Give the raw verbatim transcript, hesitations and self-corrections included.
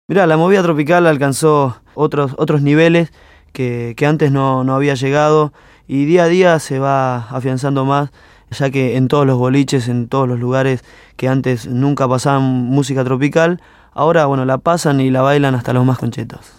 Mirá, la movida tropical alcanzó otros, otros niveles que, que antes no, no había llegado y día a día se va afianzando más, ya que en todos los boliches, en todos los lugares que antes nunca pasaban música tropical, ahora bueno, la pasan y la bailan hasta los más conchetos.